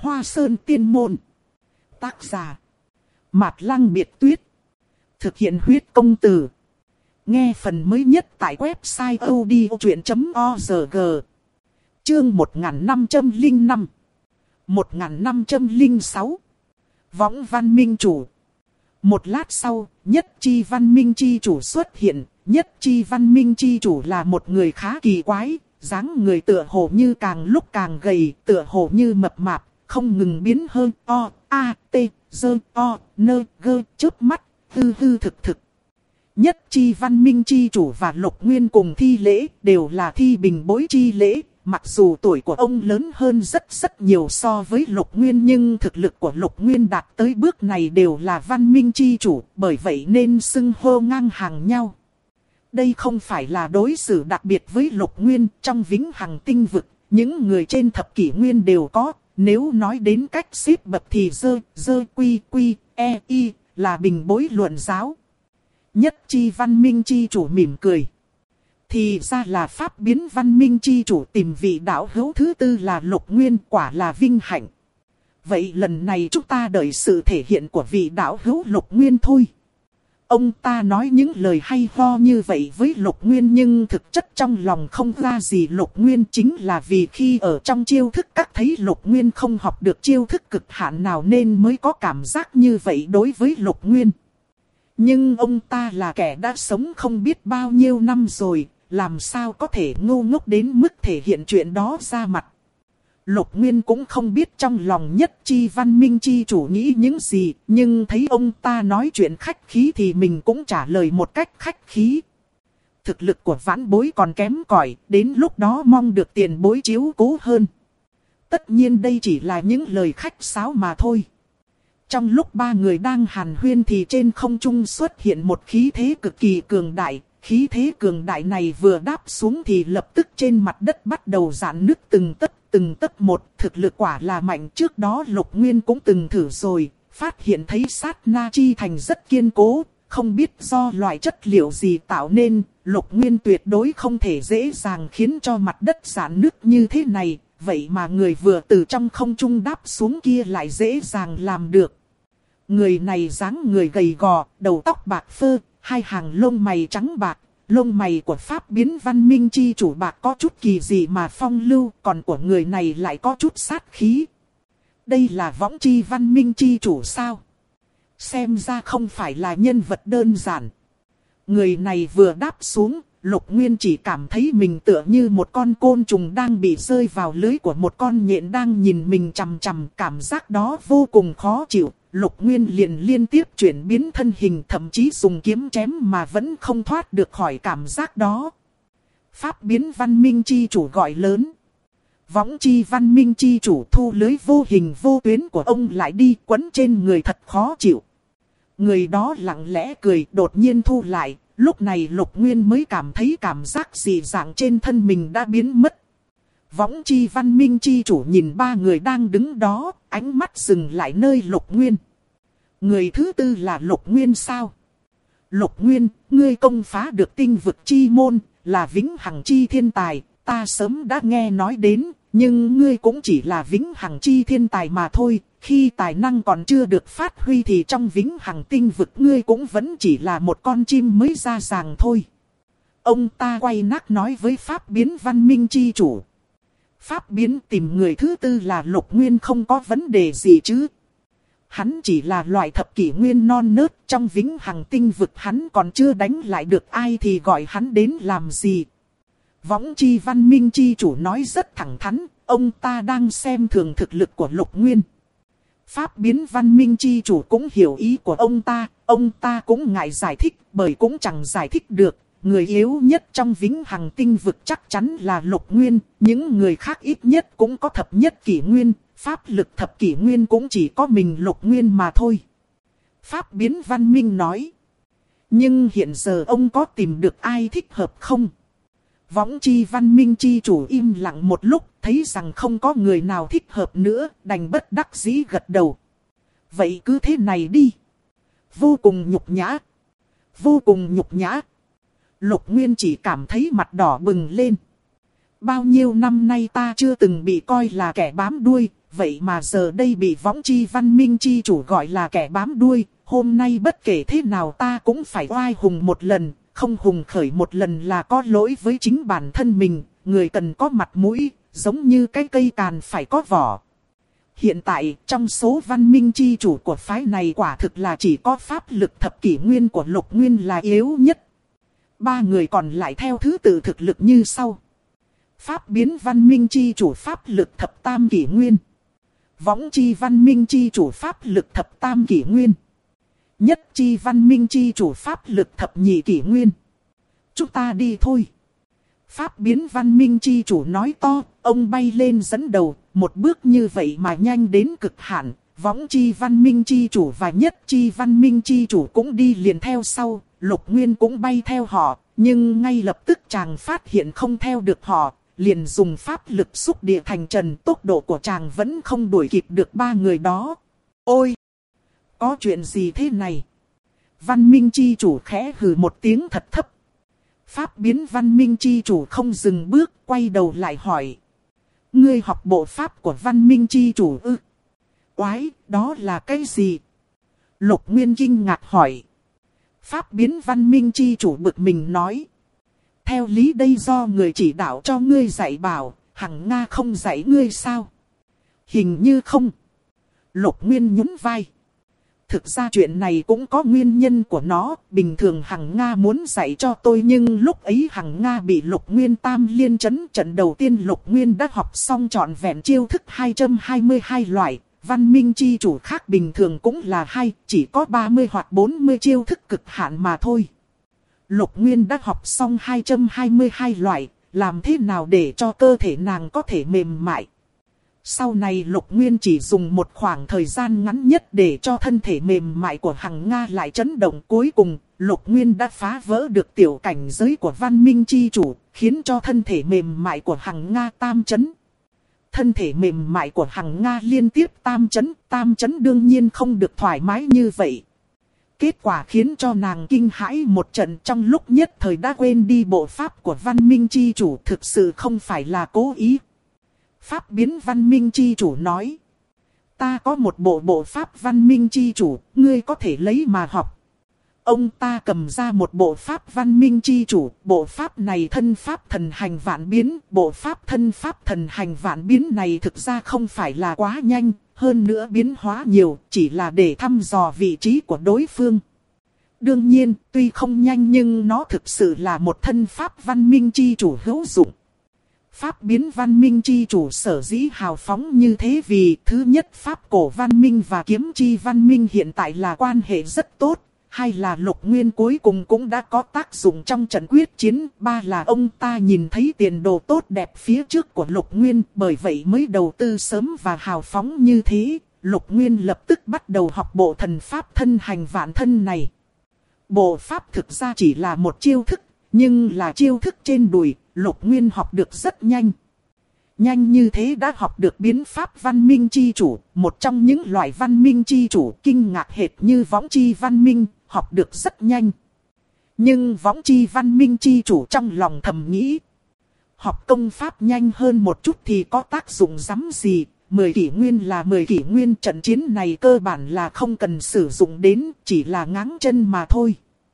Hoa Sơn Tiên Môn. Tác giả Mạt Lăng Biệt Tuyết. Thực hiện huyết công từ. Nghe phần mới nhất tại website odchuyện.org. Chương 1505 1506 Võng Văn Minh Chủ. Một lát sau, Nhất Chi Văn Minh Chi Chủ xuất hiện. Nhất Chi Văn Minh Chi Chủ là một người khá kỳ quái, dáng người tựa hồ như càng lúc càng gầy, tựa hồ như mập mạp, không ngừng biến hơn o, a, t, dơ, o, nơ, gơ, chớp mắt, hư hư thực thực. Nhất Chi Văn Minh Chi Chủ và Lục Nguyên cùng thi lễ, đều là thi bình bối chi lễ. Mặc dù tuổi của ông lớn hơn rất nhiều so với Lục Nguyên, nhưng thực lực của Lục Nguyên đạt tới bước này đều là Văn Minh Chi Chủ, bởi vậy nên xưng hô ngang hàng nhau. Đây không phải là đối xử đặc biệt với Lục Nguyên, trong Vĩnh Hằng Tinh Vực, những người trên thập kỷ nguyên đều có. Nếu nói đến cách xếp bậc thì dơ quy e y là bình bối luận giáo. Nhất Chi Văn Minh Chi Chủ mỉm cười. Thì ra là pháp biến Văn Minh Chi Chủ tìm vị đạo hữu thứ tư là Lục Nguyên, quả là vinh hạnh. Vậy lần này chúng ta đợi sự thể hiện của vị đạo hữu Lục Nguyên thôi. Ông ta nói những lời hay ho như vậy với Lục Nguyên, nhưng thực chất trong lòng không ra gì Lục Nguyên, chính là vì khi ở trong chiêu thức các thấy Lục Nguyên không học được chiêu thức cực hạn nào nên mới có cảm giác như vậy đối với Lục Nguyên. Nhưng ông ta là kẻ đã sống không biết bao nhiêu năm rồi, làm sao có thể ngu ngốc đến mức thể hiện chuyện đó ra mặt. Lục Nguyên cũng không biết trong lòng Nhất Chi Văn Minh Chi Chủ nghĩ những gì, nhưng thấy ông ta nói chuyện khách khí thì mình cũng trả lời một cách khách khí. Thực lực của vãn bối còn kém cỏi, đến lúc đó mong được tiền bối chiếu cố hơn. Tất nhiên đây chỉ là những lời khách sáo mà thôi. Trong lúc ba người đang hàn huyên thì trên không trung xuất hiện một khí thế cực kỳ cường đại. Khí thế cường đại này vừa đáp xuống thì lập tức trên mặt đất bắt đầu rạn nứt từng tấc một. Thực lực quả là mạnh, trước đó Lục Nguyên cũng từng thử rồi, phát hiện thấy sát na chi thành rất kiên cố. Không biết do loại chất liệu gì tạo nên, Lục Nguyên tuyệt đối không thể dễ dàng khiến cho mặt đất rạn nứt như thế này. Vậy mà người vừa từ trong không trung đáp xuống kia lại dễ dàng làm được. Người này dáng người gầy gò, đầu tóc bạc phơ, hai hàng lông mày trắng bạc. Lông mày của pháp biến Văn Minh Chi Chủ bạc có chút kỳ dị mà phong lưu, còn của người này lại có chút sát khí. Đây là Võng Chi Văn Minh Chi Chủ sao? Xem ra không phải là nhân vật đơn giản. Người này vừa đáp xuống, Lục Nguyên chỉ cảm thấy mình tựa như một con côn trùng đang bị rơi vào lưới của một con nhện đang nhìn mình chằm chằm. Cảm giác đó vô cùng khó chịu. Lục Nguyên liền liên tiếp chuyển biến thân hình, thậm chí dùng kiếm chém mà vẫn không thoát được khỏi cảm giác đó. Pháp biến Văn Minh Chi Chủ gọi lớn. Võng Chi Văn Minh Chi Chủ thu lưới vô hình vô tuyến của ông lại đi, quấn trên người thật khó chịu. Người đó lặng lẽ cười, đột nhiên thu lại. Lúc này Lục Nguyên mới cảm thấy cảm giác dị dạng trên thân mình đã biến mất. Võng Chi Văn Minh Chi Chủ nhìn ba người đang đứng đó, ánh mắt dừng lại nơi Lục Nguyên. Người thứ tư là Lục Nguyên sao? Lục Nguyên, ngươi công phá được tinh vực chi môn, là Vĩnh Hằng Chi thiên tài, ta sớm đã nghe nói đến, nhưng ngươi cũng chỉ là Vĩnh Hằng Chi thiên tài mà thôi. Khi tài năng còn chưa được phát huy thì trong Vĩnh Hằng Tinh vực ngươi cũng vẫn chỉ là một con chim mới ra ràng thôi. Ông ta quay nát nói với Pháp biến Văn Minh Chi Chủ. Pháp biến tìm người thứ tư là Lục Nguyên không có vấn đề gì chứ. Hắn chỉ là loại thập kỷ nguyên non nớt, trong Vĩnh Hằng Tinh vực hắn còn chưa đánh lại được ai thì gọi hắn đến làm gì. Võng Chi Văn Minh Chi Chủ nói rất thẳng thắn, ông ta đang xem thường thực lực của Lục Nguyên. Pháp biến Văn Minh Chi Chủ cũng hiểu ý của ông ta cũng ngại giải thích, bởi cũng chẳng giải thích được. Người yếu nhất trong Vĩnh Hằng Tinh vực chắc chắn là Lục Nguyên, những người khác ít nhất cũng có thập nhất kỷ nguyên, pháp lực thập kỷ nguyên cũng chỉ có mình Lục Nguyên mà thôi. Pháp biến Văn Minh nói. Nhưng hiện giờ ông có tìm được ai thích hợp không? Võng Chi Văn Minh Chi Chủ im lặng một lúc, thấy rằng không có người nào thích hợp nữa, đành bất đắc dĩ gật đầu. Vậy cứ thế này đi. Vô cùng nhục nhã. Vô cùng nhục nhã. Lục Nguyên chỉ cảm thấy mặt đỏ bừng lên. Bao nhiêu năm nay ta chưa từng bị coi là kẻ bám đuôi, vậy mà giờ đây bị võng chi văn minh chi chủ gọi là kẻ bám đuôi. Hôm nay bất kể thế nào ta cũng phải oai hùng một lần, không hùng khởi một lần là có lỗi với chính bản thân mình. Người cần có mặt mũi, giống như cái cây càn phải có vỏ. Hiện tại, trong số văn minh chi chủ của phái này quả thực là chỉ có pháp lực thập kỷ nguyên của Lục Nguyên là yếu nhất. Ba người còn lại theo thứ tự thực lực như sau. Pháp biến văn minh chi chủ pháp lực thập tam kỷ nguyên. Võng chi văn minh chi chủ pháp lực thập tam kỷ nguyên. Nhất chi văn minh chi chủ pháp lực thập nhị kỷ nguyên. Chúng ta đi thôi. Pháp biến văn minh chi chủ nói to, ông bay lên dẫn đầu, một bước như vậy mà nhanh đến cực hạn. Võng chi văn minh chi chủ và nhất chi văn minh chi chủ cũng đi liền theo sau, Lục Nguyên cũng bay theo họ, nhưng ngay lập tức chàng phát hiện không theo được họ, liền dùng pháp lực xúc địa thành trần, tốc độ của chàng vẫn không đuổi kịp được ba người đó. Ôi! Có chuyện gì thế này? Văn minh chi chủ khẽ hừ một tiếng thật thấp. Pháp biến văn minh chi chủ không dừng bước, quay đầu lại hỏi. Ngươi học bộ pháp của văn minh chi chủ ư? Oái, đó là cái gì? Lục Nguyên kinh ngạc hỏi. Pháp biến văn minh chi chủ bực mình nói. Theo lý đây do người chỉ đạo cho ngươi dạy bảo, Hằng Nga không dạy ngươi sao? Hình như không. Lục Nguyên nhún vai. Thực ra chuyện này cũng có nguyên nhân của nó, bình thường Hằng Nga muốn dạy cho tôi nhưng lúc ấy Hằng Nga bị Lục Nguyên tam liên chấn, trận đầu tiên Lục Nguyên đã học xong trọn vẹn chiêu thức 222 loại, văn minh chi chủ khác bình thường cũng là chỉ có 30 hoặc 40 chiêu thức cực hạn mà thôi. Lục Nguyên đã học xong 222 loại, làm thế nào để cho cơ thể nàng có thể mềm mại? Sau này Lục Nguyên chỉ dùng một khoảng thời gian ngắn nhất để cho thân thể mềm mại của Hằng Nga lại chấn động. Cuối cùng, Lục Nguyên đã phá vỡ được tiểu cảnh giới của văn minh chi chủ, khiến cho thân thể mềm mại của Hằng Nga tam chấn. Thân thể mềm mại của Hằng Nga liên tiếp tam chấn đương nhiên không được thoải mái như vậy. Kết quả khiến cho nàng kinh hãi một trận, trong lúc nhất thời đã quên đi bộ pháp của văn minh chi chủ, thực sự không phải là cố ý. Pháp biến văn minh chi chủ nói. Ta có một bộ pháp văn minh chi chủ, ngươi có thể lấy mà học. Ông ta cầm ra một bộ pháp văn minh chi chủ, bộ pháp này thân pháp thần hành vạn biến. Bộ pháp thân pháp thần hành vạn biến này thực ra không phải là quá nhanh, hơn nữa biến hóa nhiều, chỉ là để thăm dò vị trí của đối phương. Đương nhiên, tuy không nhanh nhưng nó thực sự là một thân pháp văn minh chi chủ hữu dụng. Pháp biến văn minh chi chủ sở dĩ hào phóng như thế vì thứ nhất pháp cổ văn minh và kiếm chi văn minh hiện tại là quan hệ rất tốt. Hai là Lục Nguyên cuối cùng cũng đã có tác dụng trong trận quyết chiến. Ba là ông ta nhìn thấy tiền đồ tốt đẹp phía trước của Lục Nguyên, bởi vậy mới đầu tư sớm và hào phóng như thế. Lục Nguyên lập tức bắt đầu học bộ thần pháp thân hành vạn thân này. Bộ pháp thực ra chỉ là một chiêu thức, nhưng là chiêu thức trên đùi. Lục Nguyên học được rất nhanh. Nhanh như thế đã học được biến pháp văn minh chi chủ, một trong những loại văn minh chi chủ kinh ngạc hệt như võng chi văn minh, học được rất nhanh. Nhưng võng chi văn minh chi chủ trong lòng thầm nghĩ. Học công pháp nhanh hơn một chút thì có tác dụng rắm gì, 10 kỷ nguyên là 10 kỷ nguyên, trận chiến này cơ bản là không cần sử dụng đến, chỉ là ngáng chân mà thôi.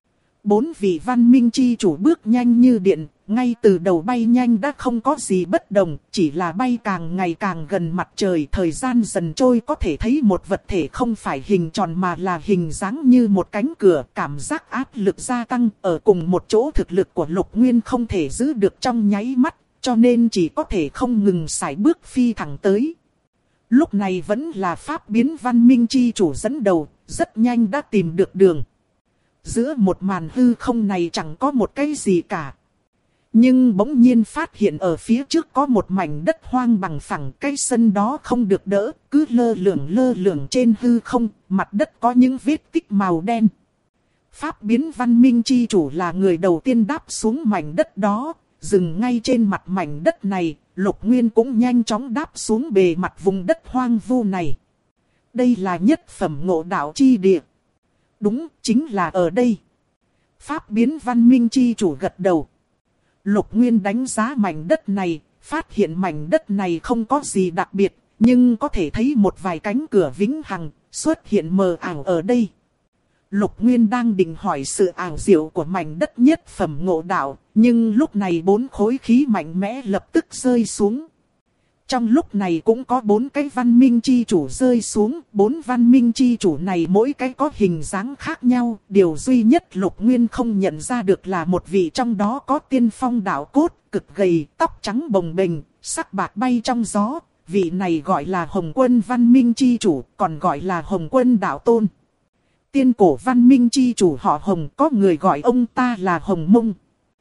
4 vị văn minh chi chủ bước nhanh như điện, ngay từ đầu bay nhanh đã không có gì bất đồng, chỉ là bay càng ngày càng gần mặt trời, thời gian dần trôi có thể thấy một vật thể không phải hình tròn mà là hình dáng như một cánh cửa, cảm giác áp lực gia tăng, ở cùng một chỗ thực lực của Lục Nguyên không thể giữ được trong nháy mắt, cho nên chỉ có thể không ngừng sải bước phi thẳng tới. Lúc này vẫn là pháp biến văn minh chi chủ dẫn đầu, rất nhanh đã tìm được đường. Giữa một màn hư không này chẳng có một cái gì cả. Nhưng bỗng nhiên phát hiện ở phía trước có một mảnh đất hoang bằng phẳng, cái sân đó không được đỡ, cứ lơ lửng trên hư không, mặt đất có những vết tích màu đen. Pháp biến văn minh chi chủ là người đầu tiên đáp xuống mảnh đất đó, dừng ngay trên mặt mảnh đất này, Lục Nguyên cũng nhanh chóng đáp xuống bề mặt vùng đất hoang vu này. Đây là nhất phẩm ngộ đạo chi địa. Đúng, chính là ở đây. Pháp biến văn minh chi chủ gật đầu. Lục Nguyên đánh giá mảnh đất này, phát hiện mảnh đất này không có gì đặc biệt, nhưng có thể thấy một vài cánh cửa vĩnh hằng xuất hiện mờ ảo ở đây. Lục Nguyên đang định hỏi sự ảo diệu của mảnh đất nhất phẩm ngộ đạo, nhưng lúc này 4 khối khí mạnh mẽ lập tức rơi xuống. Trong lúc này cũng có 4 cái văn minh chi chủ rơi xuống, 4 văn minh chi chủ này mỗi cái có hình dáng khác nhau, điều duy nhất Lục Nguyên không nhận ra được là một vị trong đó có tiên phong đạo cốt, cực gầy, tóc trắng bồng bềnh, sắc bạc bay trong gió, vị này gọi là Hồng Quân văn minh chi chủ, còn gọi là Hồng Quân đạo tôn. Tiên cổ văn minh chi chủ họ Hồng, có người gọi ông ta là Hồng Mông.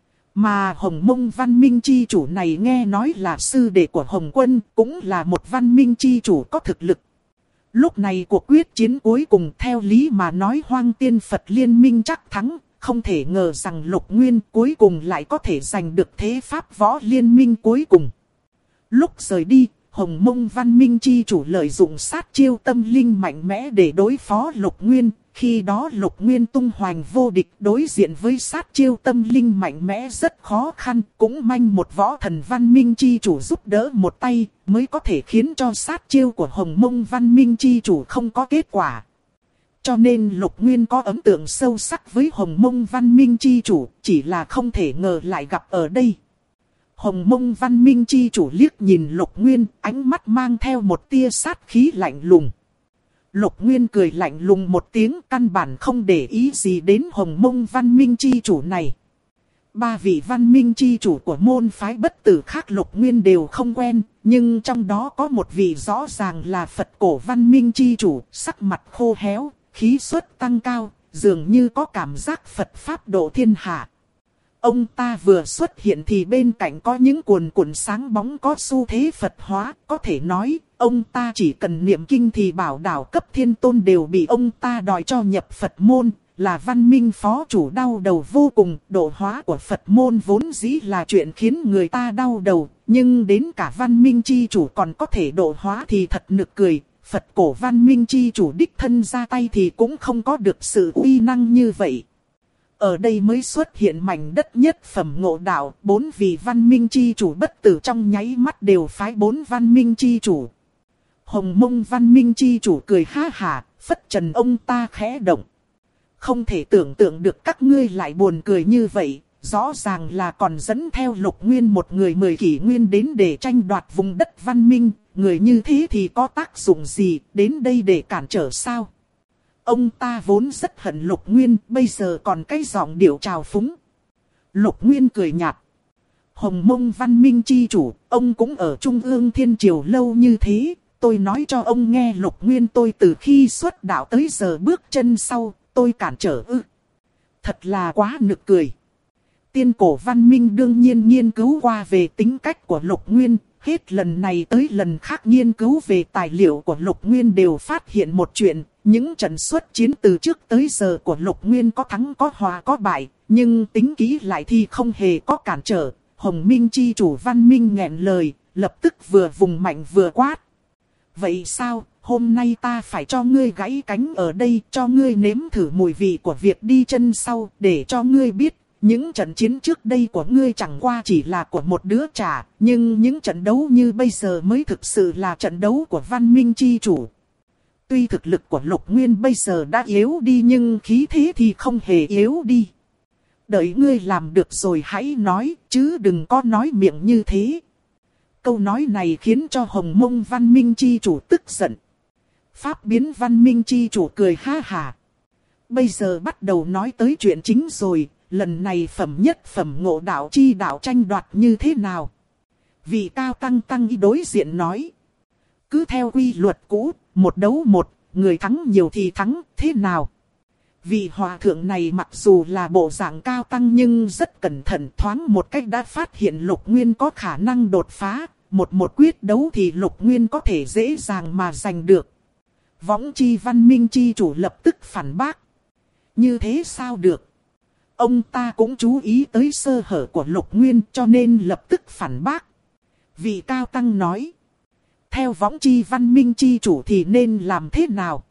Mà Hồng Mông văn minh chi chủ này nghe nói là sư đệ của Hồng Quân, cũng là một văn minh chi chủ có thực lực. Lúc này cuộc quyết chiến cuối cùng theo lý mà nói Hoang Tiên Phật liên minh chắc thắng, không thể ngờ rằng Lục Nguyên cuối cùng lại có thể giành được thế pháp võ liên minh cuối cùng. Lúc rời đi, Hồng Mông văn minh chi chủ lợi dụng sát chiêu tâm linh mạnh mẽ để đối phó Lục Nguyên. Khi đó Lục Nguyên tung hoành vô địch đối diện với sát chiêu tâm linh mạnh mẽ rất khó khăn. Cũng manh một võ thần văn minh chi chủ giúp đỡ một tay mới có thể khiến cho sát chiêu của Hồng Mông văn minh chi chủ không có kết quả. Cho nên Lục Nguyên có ấn tượng sâu sắc với Hồng Mông văn minh chi chủ, chỉ là không thể ngờ lại gặp ở đây. Hồng Mông văn minh chi chủ liếc nhìn Lục Nguyên, ánh mắt mang theo một tia sát khí lạnh lùng. Lục Nguyên cười lạnh lùng một tiếng, căn bản không để ý gì đến Hồng Mông văn minh chi chủ này. 3 vị văn minh chi chủ của môn phái bất tử khác Lục Nguyên đều không quen, nhưng trong đó có một vị rõ ràng là Phật cổ văn minh chi chủ, sắc mặt khô héo, khí suất tăng cao, dường như có cảm giác Phật Pháp độ thiên hạ. Ông ta vừa xuất hiện thì bên cạnh có những cuồn cuộn sáng bóng có xu thế Phật hóa, có thể nói, ông ta chỉ cần niệm kinh thì bảo đảo cấp thiên tôn đều bị ông ta đòi cho nhập Phật môn, là văn minh phó chủ đau đầu vô cùng. Độ hóa của Phật môn vốn dĩ là chuyện khiến người ta đau đầu, nhưng đến cả văn minh chi chủ còn có thể độ hóa thì thật nực cười. Phật cổ văn minh chi chủ đích thân ra tay thì cũng không có được sự uy năng như vậy. Ở đây mới xuất hiện mảnh đất nhất phẩm ngộ đạo, 4 vị văn minh chi chủ bất tử trong nháy mắt đều phái 4 văn minh chi chủ. Hồng Mông văn minh chi chủ cười ha hả, phất trần ông ta khẽ động. Không thể tưởng tượng được các ngươi lại buồn cười như vậy, rõ ràng là còn dẫn theo Lục Nguyên một người 10 kỷ nguyên đến để tranh đoạt vùng đất văn minh, người như thế thì có tác dụng gì, đến đây để cản trở sao? Ông ta vốn rất hận Lục Nguyên, bây giờ còn cái giọng điệu trào phúng. Lục Nguyên cười nhạt. Hồng Mông văn minh chi chủ, ông cũng ở Trung ương Thiên Triều lâu như thế. Tôi nói cho ông nghe Lục Nguyên tôi từ khi xuất đạo tới giờ bước chân sau, tôi cản trở ư. Thật là quá nực cười. Tiên cổ văn minh đương nhiên nghiên cứu qua về tính cách của Lục Nguyên. Hết lần này tới lần khác nghiên cứu về tài liệu của Lục Nguyên đều phát hiện một chuyện. Những trận xuất chiến từ trước tới giờ của Lục Nguyên có thắng có hòa có bại. Nhưng tính kỹ lại thì không hề có cản trở. Hồng Minh chi chủ văn minh nghẹn lời, lập tức vừa vùng mạnh vừa quát. Vậy sao, hôm nay ta phải cho ngươi gãy cánh ở đây, cho ngươi nếm thử mùi vị của việc đi chân sau, để cho ngươi biết, những trận chiến trước đây của ngươi chẳng qua chỉ là của một đứa trẻ, nhưng những trận đấu như bây giờ mới thực sự là trận đấu của văn minh chi chủ. Tuy thực lực của Lục Nguyên bây giờ đã yếu đi nhưng khí thế thì không hề yếu đi. Đợi ngươi làm được rồi hãy nói, chứ đừng có nói miệng như thế. Câu nói này khiến cho Hồng Mông văn minh chi chủ tức giận. Pháp biến văn minh chi chủ cười ha hả. Bây giờ bắt đầu nói tới chuyện chính rồi, lần này phẩm nhất phẩm ngộ đạo chi đạo tranh đoạt như thế nào? Vị cao tăng y đối diện nói. Cứ theo quy luật cũ, 1 đấu 1, người thắng nhiều thì thắng, thế nào? Vị hòa thượng này mặc dù là bộ dạng cao tăng nhưng rất cẩn thận, thoáng một cách đã phát hiện Lục Nguyên có khả năng đột phá. Một quyết đấu thì Lục Nguyên có thể dễ dàng mà giành được. Võng chi văn minh chi chủ lập tức phản bác. Như thế sao được? Ông ta cũng chú ý tới sơ hở của Lục Nguyên cho nên lập tức phản bác. Vị cao tăng nói. Theo võng chi văn minh chi chủ thì nên làm thế nào?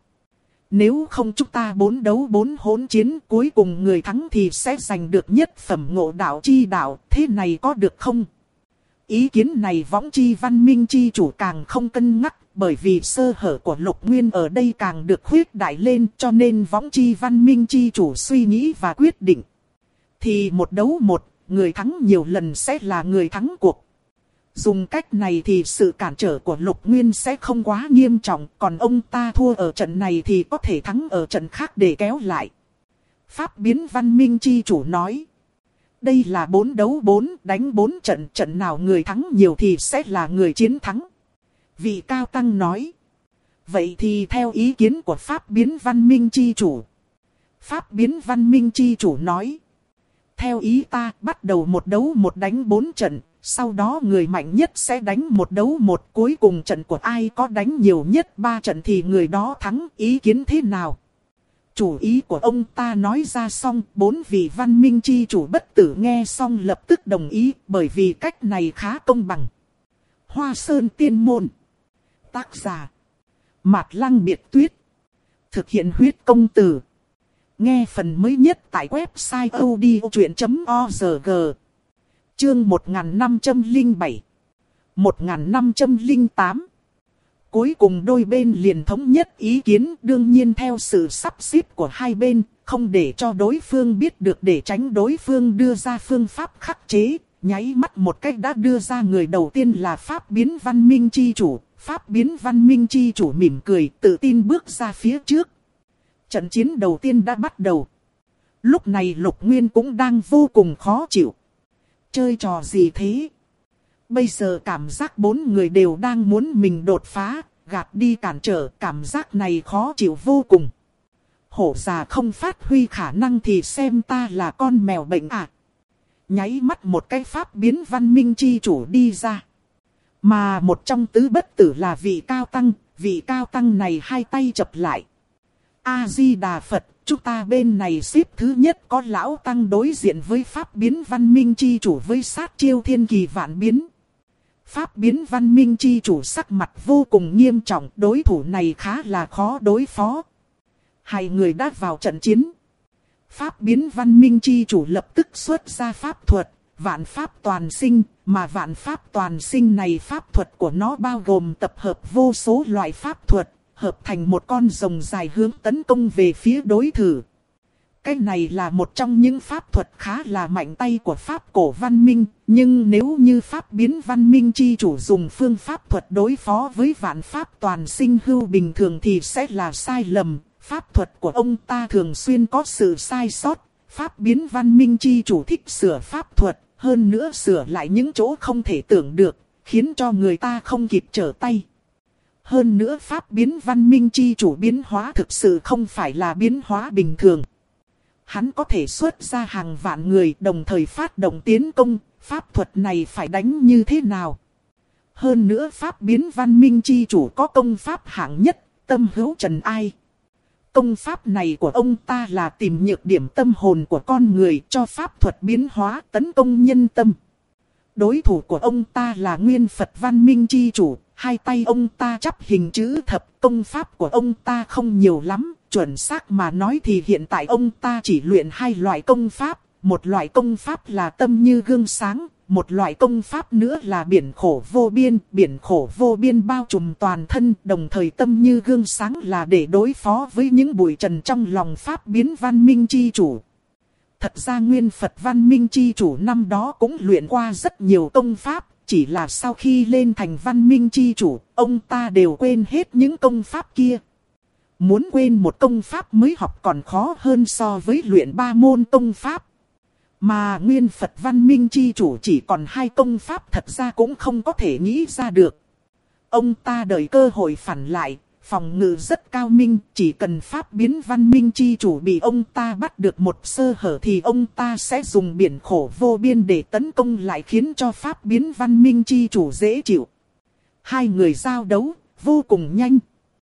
Nếu không chúng ta 4 đấu 4 hỗn chiến, cuối cùng người thắng thì sẽ giành được nhất phẩm ngộ đạo chi đạo, thế này có được không? ý kiến này võng chi văn minh chi chủ càng không cân nhắc, bởi vì sơ hở của Lục Nguyên ở đây càng được khuyết đại lên, cho nên võng chi văn minh chi chủ suy nghĩ và quyết định. Thì một đấu một, người thắng nhiều lần sẽ là người thắng cuộc. Dùng cách này thì sự cản trở của Lục Nguyên sẽ không quá nghiêm trọng, còn ông ta thua ở trận này thì có thể thắng ở trận khác để kéo lại. Pháp biến văn minh chi chủ nói. Đây là 4 đấu 4, đánh 4 trận, trận nào người thắng nhiều thì sẽ là người chiến thắng. Vị cao tăng nói. Vậy thì theo ý kiến của Pháp biến văn minh chi chủ. Pháp biến văn minh chi chủ nói. Theo ý ta, bắt đầu một đấu một đánh 4 trận, sau đó người mạnh nhất sẽ đánh một đấu một, cuối cùng trận của ai có đánh nhiều nhất 3 trận thì người đó thắng. Ý kiến thế nào? Chủ ý của ông ta nói ra xong, 4 vị văn minh chi chủ bất tử nghe xong lập tức đồng ý, bởi vì cách này khá công bằng. Hoa Sơn Tiên Môn. Tác giả Mạt Lăng Biệt Tuyết. Thực hiện huyết công từ. Nghe phần mới nhất tại website odchuyện.org. Chương 1507 1508. Cuối cùng đôi bên liền thống nhất ý kiến, đương nhiên theo sự sắp xếp của hai bên, không để cho đối phương biết được để tránh đối phương đưa ra phương pháp khắc chế. Nháy mắt một cách đã đưa ra người đầu tiên là Pháp biến văn minh chi chủ. Pháp biến văn minh chi chủ mỉm cười, tự tin bước ra phía trước. Trận chiến đầu tiên đã bắt đầu. Lúc này Lục Nguyên cũng đang vô cùng khó chịu. Chơi trò gì thế? Bây giờ cảm giác 4 người đều đang muốn mình đột phá, gạt đi cản trở, cảm giác này khó chịu vô cùng. Hổ già không phát huy khả năng thì xem ta là con mèo bệnh à? Nháy mắt một cái Pháp biến văn minh chi chủ đi ra. Mà một trong tứ bất tử là vị cao tăng này hai tay chập lại. A-di-đà Phật, chúng ta bên này xếp thứ nhất có lão tăng đối diện với Pháp biến văn minh chi chủ với sát chiêu thiên kỳ vạn biến. Pháp biến văn minh chi chủ sắc mặt vô cùng nghiêm trọng, đối thủ này khá là khó đối phó. Hai người đã vào trận chiến. Pháp biến văn minh chi chủ lập tức xuất ra pháp thuật, vạn pháp toàn sinh, mà vạn pháp toàn sinh này pháp thuật của nó bao gồm tập hợp vô số loại pháp thuật, hợp thành một con rồng dài hướng tấn công về phía đối thủ. Cái này là một trong những pháp thuật khá là mạnh tay của Pháp cổ văn minh, nhưng nếu như Pháp biến văn minh chi chủ dùng phương pháp thuật đối phó với vạn pháp toàn sinh hưu bình thường thì sẽ là sai lầm. Pháp thuật của ông ta thường xuyên có sự sai sót. Pháp biến văn minh chi chủ thích sửa pháp thuật, hơn nữa sửa lại những chỗ không thể tưởng được, khiến cho người ta không kịp trở tay. Hơn nữa Pháp biến văn minh chi chủ biến hóa thực sự không phải là biến hóa bình thường. Hắn có thể xuất ra hàng vạn người đồng thời phát động tiến công, pháp thuật này phải đánh như thế nào? Hơn nữa Pháp biến văn minh chi chủ có công pháp hạng nhất, tâm hữu trần ai. Công pháp này của ông ta là tìm nhược điểm tâm hồn của con người cho pháp thuật biến hóa tấn công nhân tâm. Đối thủ của ông ta là Nguyên Phật văn minh chi chủ, hai tay ông ta chắp hình chữ thập, công pháp của ông ta không nhiều lắm. Chuẩn xác mà nói thì hiện tại ông ta chỉ luyện 2 loại công pháp. Một loại công pháp là tâm như gương sáng, một loại công pháp nữa là biển khổ vô biên. Biển khổ vô biên bao trùm toàn thân, đồng thời tâm như gương sáng là để đối phó với những bụi trần trong lòng Pháp biến văn minh chi chủ. Thật ra Nguyên Phật văn minh chi chủ năm đó cũng luyện qua rất nhiều công pháp, chỉ là sau khi lên thành văn minh chi chủ, ông ta đều quên hết những công pháp kia. Muốn quên một công pháp mới học còn khó hơn so với luyện 3 môn công pháp. Mà Nguyên Phật văn minh chi chủ chỉ còn 2 công pháp thật ra cũng không có thể nghĩ ra được. Ông ta đợi cơ hội phản lại, phòng ngự rất cao minh, chỉ cần Pháp biến văn minh chi chủ bị ông ta bắt được một sơ hở thì ông ta sẽ dùng biển khổ vô biên để tấn công lại khiến cho Pháp biến văn minh chi chủ dễ chịu. Hai người giao đấu, vô cùng nhanh.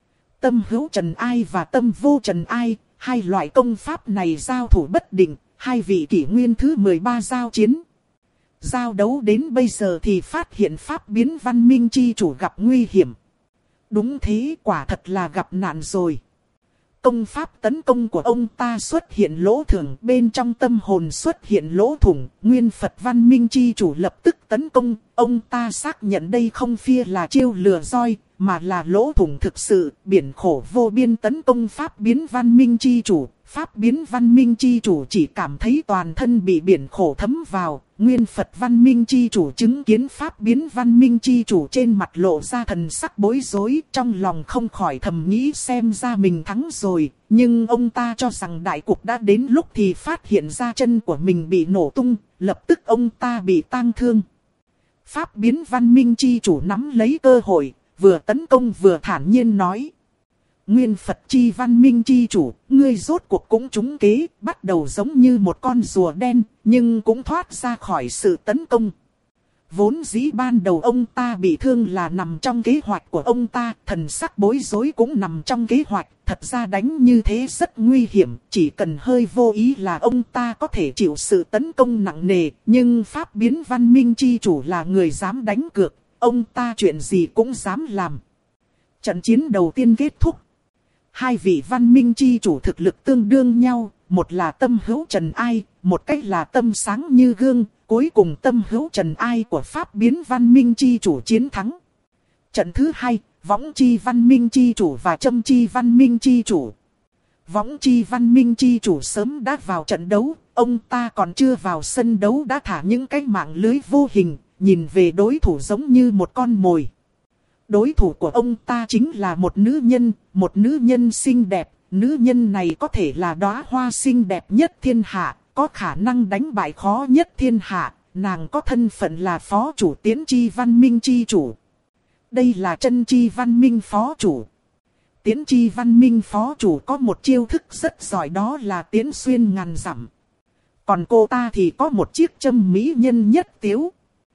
Tâm hữu trần ai và tâm vô trần ai, 2 loại công pháp này giao thủ bất định, 2 vị kỷ nguyên thứ 13 giao chiến. Giao đấu đến bây giờ thì phát hiện Pháp biến văn minh chi chủ gặp nguy hiểm. Đúng thế, quả thật là gặp nạn rồi. công pháp tấn công của ông ta xuất hiện lỗ thủng, bên trong tâm hồn xuất hiện lỗ thủng, Nguyên Phật Văn Minh Chi Chủ lập tức tấn công, ông ta xác nhận đây không phải là chiêu lừa dối, mà là lỗ thủng thực sự, biển khổ vô biên tấn công pháp biến Văn Minh Chi Chủ. Pháp biến Văn Minh Chi Chủ chỉ cảm thấy toàn thân bị biển khổ thấm vào, Nguyên Phật Văn Minh Chi Chủ chứng kiến pháp biến Văn Minh Chi Chủ trên mặt lộ ra thần sắc bối rối, trong lòng không khỏi thầm nghĩ xem ra mình thắng rồi, nhưng ông ta cho rằng đại cục đã đến lúc thì phát hiện ra chân của mình bị nổ tung, lập tức ông ta bị tang thương. Pháp biến Văn Minh Chi Chủ nắm lấy cơ hội, vừa tấn công vừa thản nhiên nói. Nguyên Phật Chi Văn Minh Chi Chủ, ngươi rốt cuộc cũng trúng kế, bắt đầu giống như một con rùa đen, nhưng cũng thoát ra khỏi sự tấn công. Vốn dĩ ban đầu ông ta bị thương là nằm trong kế hoạch của ông ta, thần sắc bối rối cũng nằm trong kế hoạch, thật ra đánh như thế rất nguy hiểm, chỉ cần hơi vô ý là ông ta có thể chịu sự tấn công nặng nề, nhưng Pháp biến Văn Minh Chi Chủ là người dám đánh cược, ông ta chuyện gì cũng dám làm. Trận chiến đầu tiên kết thúc. Hai vị Văn Minh Chi Chủ thực lực tương đương nhau, một là Tâm Hữu Trần Ai, một cách là Tâm Sáng Như Gương, cuối cùng Tâm Hữu Trần Ai của Pháp biến Văn Minh Chi Chủ chiến thắng. Trận thứ hai, Võng Chi Văn Minh Chi Chủ và Châm Chi Văn Minh Chi Chủ. Võng Chi Văn Minh Chi Chủ sớm đã vào trận đấu, ông ta còn chưa vào sân đấu đã thả những cái mạng lưới vô hình, nhìn về đối thủ giống như một con mồi. Đối thủ của ông ta chính là một nữ nhân xinh đẹp, nữ nhân này có thể là đóa hoa xinh đẹp nhất thiên hạ, có khả năng đánh bại khó nhất thiên hạ, nàng có thân phận là Phó Chủ Tiễn Chi Văn Minh Chi Chủ. Đây là Chân Chi Văn Minh Phó Chủ. Tiễn Chi Văn Minh Phó Chủ có một chiêu thức rất giỏi, đó là tiễn xuyên ngàn dặm. Còn cô ta thì có một chiếc châm mỹ nhân nhất tiếu.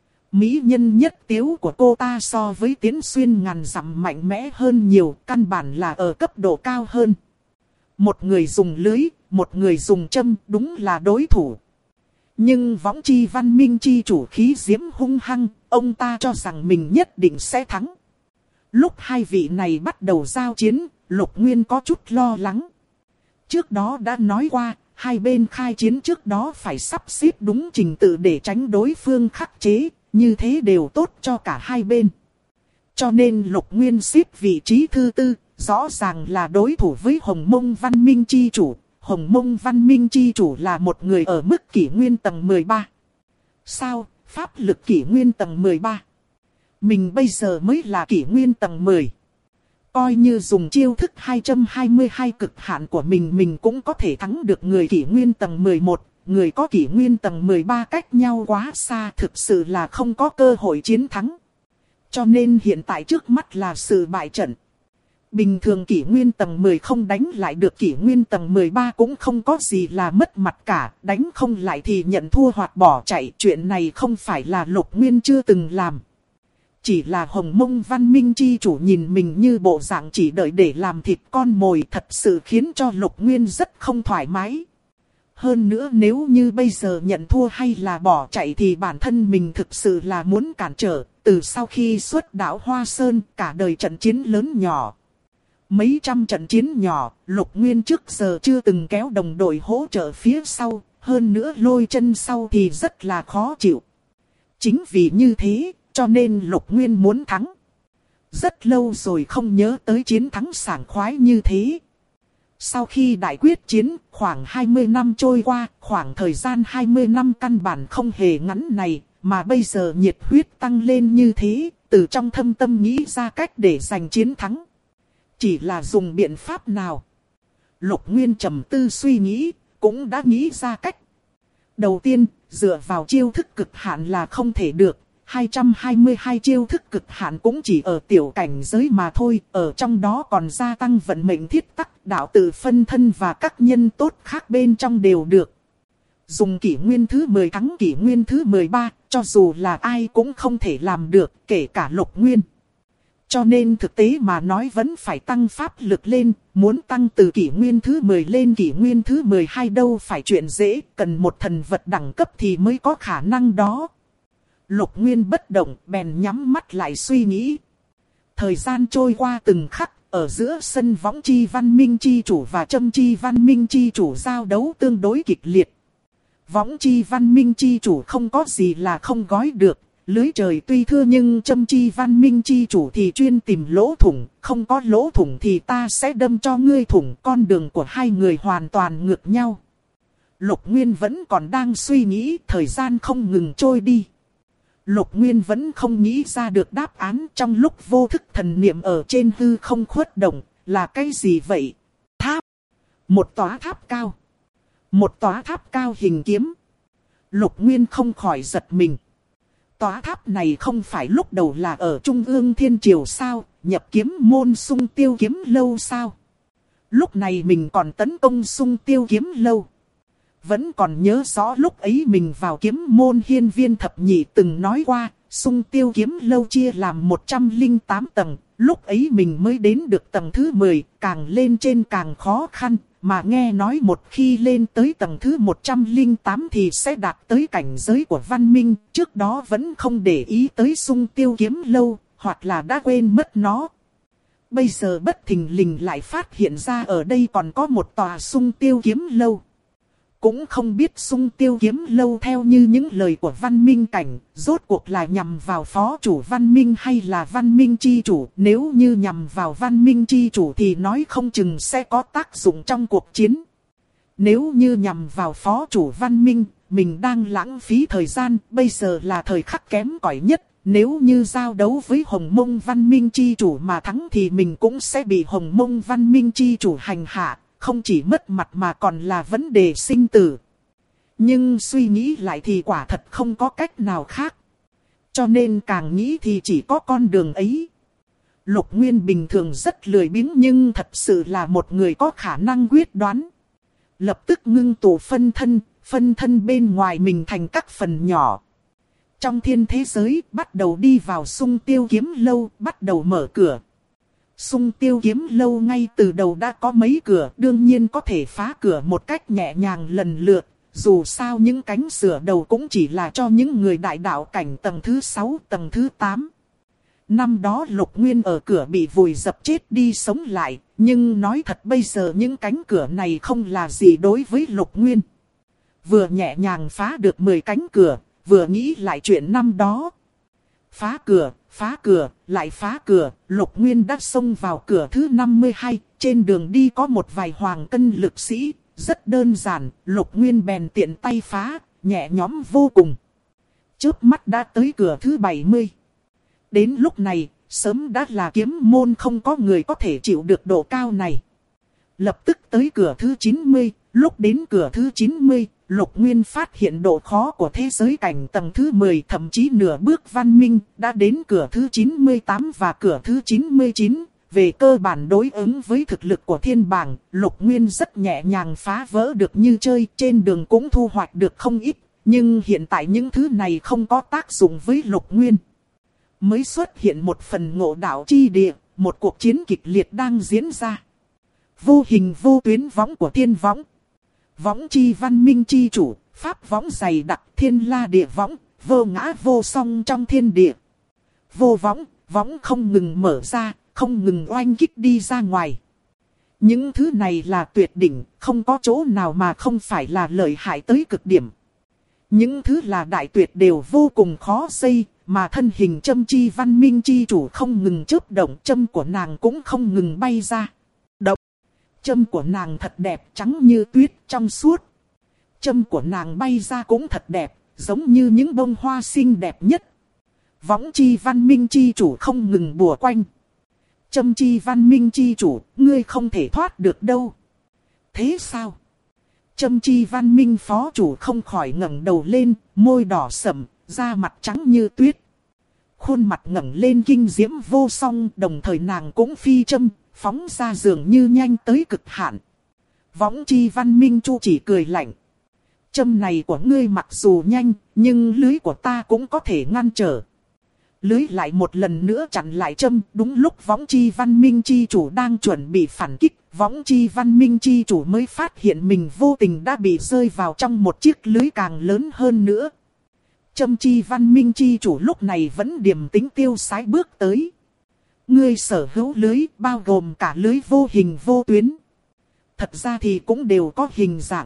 Mỹ nhân nhất tiếu của cô ta so với tiễn xuyên ngàn dặm mạnh mẽ hơn nhiều, căn bản là ở cấp độ cao hơn. Một người dùng lưới, một người dùng châm, đúng là đối thủ. Nhưng Võng Chi Văn Minh Chi Chủ khí diễm hung hăng, ông ta cho rằng mình nhất định sẽ thắng. Lúc hai vị này bắt đầu giao chiến, Lục Nguyên có chút lo lắng. Trước đó đã nói qua, hai bên khai chiến trước đó phải sắp xếp đúng trình tự để tránh đối phương khắc chế. Như thế đều tốt cho cả hai bên. Cho nên Lục Nguyên xếp vị trí thứ tư, rõ ràng là đối thủ với Hồng Mông Văn Minh Chi Chủ. Hồng Mông Văn Minh Chi Chủ là một người ở mức kỷ nguyên tầng 13. Sao, pháp lực kỷ nguyên tầng 13? Mình bây giờ mới là kỷ nguyên tầng 10. Coi như dùng chiêu thức 222 cực hạn của mình cũng có thể thắng được người kỷ nguyên tầng 11. Người có kỷ nguyên tầng 13 cách nhau quá xa, thực sự là không có cơ hội chiến thắng. Cho nên hiện tại trước mắt là sự bại trận. Bình thường kỷ nguyên tầng 10 không đánh lại được kỷ nguyên tầng 13 cũng không có gì là mất mặt cả. Đánh không lại thì nhận thua hoặc bỏ chạy. Chuyện này không phải là Lục Nguyên chưa từng làm. Chỉ là Hồng Mông Văn Minh Chi Chủ nhìn mình như bộ dạng chỉ đợi để làm thịt con mồi, thật sự khiến cho Lục Nguyên rất không thoải mái. Hơn nữa nếu như bây giờ nhận thua hay là bỏ chạy thì bản thân mình thực sự là muốn cản trở. Từ sau khi xuất đảo Hoa Sơn, cả đời trận chiến lớn nhỏ. Mấy trăm trận chiến nhỏ, Lục Nguyên trước giờ chưa từng kéo đồng đội hỗ trợ phía sau. Hơn nữa lôi chân sau thì rất là khó chịu. Chính vì như thế, cho nên Lục Nguyên muốn thắng. Rất lâu rồi không nhớ tới chiến thắng sảng khoái như thế. Sau khi đại quyết chiến, khoảng 20 năm trôi qua, khoảng thời gian 20 năm căn bản không hề ngắn này, mà bây giờ nhiệt huyết tăng lên như thế, từ trong thâm tâm nghĩ ra cách để giành chiến thắng. Chỉ là dùng biện pháp nào? Lục Nguyên trầm tư suy nghĩ, cũng đã nghĩ ra cách. Đầu tiên, dựa vào chiêu thức cực hạn là không thể được. 222 chiêu thức cực hạn cũng chỉ ở tiểu cảnh giới mà thôi, ở trong đó còn gia tăng vận mệnh thiết tắc, đạo tự phân thân và các nhân tốt khác bên trong đều được. Dùng kỷ nguyên thứ 10 thắng kỷ nguyên thứ 13, cho dù là ai cũng không thể làm được, kể cả Lục Nguyên. Cho nên thực tế mà nói vẫn phải tăng pháp lực lên, muốn tăng từ kỷ nguyên thứ 10 lên kỷ nguyên thứ 12 đâu phải chuyện dễ, cần một thần vật đẳng cấp thì mới có khả năng đó. Lục Nguyên bất động, bèn nhắm mắt lại suy nghĩ. Thời gian trôi qua từng khắc, ở giữa sân võng chi văn minh chi chủ và châm chi văn minh chi chủ giao đấu tương đối kịch liệt. Võng chi văn minh chi chủ không có gì là không gói được, lưới trời tuy thưa nhưng châm chi văn minh chi chủ thì chuyên tìm lỗ thủng, không có lỗ thủng thì ta sẽ đâm cho ngươi thủng. Con đường của hai người hoàn toàn ngược nhau. Lục Nguyên vẫn còn đang suy nghĩ, thời gian không ngừng trôi đi. Lục Nguyên vẫn không nghĩ ra được đáp án. Trong lúc vô thức thần niệm ở trên hư không khuất động, là cái gì vậy? Tháp. Một tòa tháp cao. Một tòa tháp cao hình kiếm. Lục Nguyên không khỏi giật mình. Tòa tháp này không phải lúc đầu là ở Trung ương Thiên Triều sao? Nhập kiếm môn Sung Tiêu Kiếm Lâu sao? Lúc này mình còn tấn công Sung Tiêu Kiếm Lâu. Vẫn còn nhớ rõ lúc ấy mình vào kiếm môn Hiên Viên Thập Nhị từng nói qua, Sung Tiêu Kiếm Lâu chia làm 108 tầng, lúc ấy mình mới đến được tầng thứ 10, càng lên trên càng khó khăn, mà nghe nói một khi lên tới tầng thứ 108 thì sẽ đạt tới cảnh giới của văn minh, trước đó vẫn không để ý tới Sung Tiêu Kiếm Lâu, hoặc là đã quên mất nó. Bây giờ bất thình lình lại phát hiện ra ở đây còn có một tòa Sung Tiêu Kiếm Lâu. Cũng không biết Sung Tiêu Kiếm Lâu theo như những lời của văn minh cảnh, rốt cuộc là nhằm vào phó chủ văn minh hay là văn minh chi chủ. Nếu như nhằm vào văn minh chi chủ thì nói không chừng sẽ có tác dụng trong cuộc chiến. Nếu như nhằm vào phó chủ văn minh, mình đang lãng phí thời gian, bây giờ là thời khắc kém cỏi nhất. Nếu như giao đấu với Hồng Mông văn minh chi chủ mà thắng thì mình cũng sẽ bị Hồng Mông văn minh chi chủ hành hạ. Không chỉ mất mặt mà còn là vấn đề sinh tử. Nhưng suy nghĩ lại thì quả thật không có cách nào khác. Cho nên càng nghĩ thì chỉ có con đường ấy. Lục Nguyên bình thường rất lười biếng nhưng thật sự là một người có khả năng quyết đoán. Lập tức ngưng tụ phân thân bên ngoài mình thành các phần nhỏ. Trong thiên thế giới bắt đầu đi vào Sung Tiêu Kiếm Lâu, bắt đầu mở cửa. Sung Tiêu Kiếm Lâu ngay từ đầu đã có mấy cửa, đương nhiên có thể phá cửa một cách nhẹ nhàng lần lượt. Dù sao những cánh sửa đầu cũng chỉ là cho những người đại đạo cảnh tầng thứ 6, tầng thứ 8. Năm đó Lục Nguyên ở cửa bị vùi dập chết đi sống lại, nhưng nói thật bây giờ những cánh cửa này không là gì đối với Lục Nguyên. Vừa nhẹ nhàng phá được 10 cánh cửa, vừa nghĩ lại chuyện năm đó. Phá cửa, lại phá cửa, Lục Nguyên đã xông vào cửa thứ 52, trên đường đi có một vài hoàng cân lực sĩ, rất đơn giản, Lục Nguyên bèn tiện tay phá, nhẹ nhõm vô cùng. Chớp mắt đã tới cửa thứ 70. Đến lúc này, sớm đã là kiếm môn không có người có thể chịu được độ cao này. Lập tức tới cửa thứ 90, lúc đến cửa thứ 90, Lục Nguyên phát hiện độ khó của thế giới cảnh tầng thứ 10 thậm chí nửa bước văn minh, đã đến cửa thứ 98 và cửa thứ 99. Về cơ bản đối ứng với thực lực của thiên bảng, Lục Nguyên rất nhẹ nhàng phá vỡ được như chơi, trên đường cũng thu hoạch được không ít. Nhưng hiện tại những thứ này không có tác dụng với Lục Nguyên. Mới xuất hiện một phần ngộ đạo chi địa, một cuộc chiến kịch liệt đang diễn ra. Vô hình vô tuyến võng của thiên võng. Võng chi văn minh chi chủ, pháp võng dày đặc thiên la địa võng, vô ngã vô song trong thiên địa. Vô võng, võng không ngừng mở ra, không ngừng oanh kích đi ra ngoài. Những thứ này là tuyệt đỉnh, không có chỗ nào mà không phải là lợi hại tới cực điểm. Những thứ là đại tuyệt đều vô cùng khó xây, mà thân hình châm chi văn minh chi chủ không ngừng chớp động, châm của nàng cũng không ngừng bay ra. Động! Châm của nàng thật đẹp, trắng như tuyết, trong suốt. Châm của nàng bay ra cũng thật đẹp, giống như những bông hoa xinh đẹp nhất. Võng chi văn minh chi chủ không ngừng bùa quanh. Châm chi văn minh chi chủ, ngươi không thể thoát được đâu. Thế sao? Châm chi văn minh phó chủ không khỏi ngẩng đầu lên, môi đỏ sẫm, da mặt trắng như tuyết. Khuôn mặt ngẩng lên kinh diễm vô song, đồng thời nàng cũng phi châm, phóng ra dường như nhanh tới cực hạn. Võng chi văn minh chu chỉ cười lạnh. Châm này của ngươi mặc dù nhanh, nhưng lưới của ta cũng có thể ngăn trở. Lưới lại một lần nữa chặn lại châm, đúng lúc võng chi văn minh chi chủ đang chuẩn bị phản kích, võng chi văn minh chi chủ mới phát hiện mình vô tình đã bị rơi vào trong một chiếc lưới càng lớn hơn nữa. Châm chi văn minh chi chủ lúc này vẫn điềm tĩnh tiêu sái bước tới. ngươi sở hữu lưới bao gồm cả lưới vô hình vô tuyến. Thật ra thì cũng đều có hình dạng.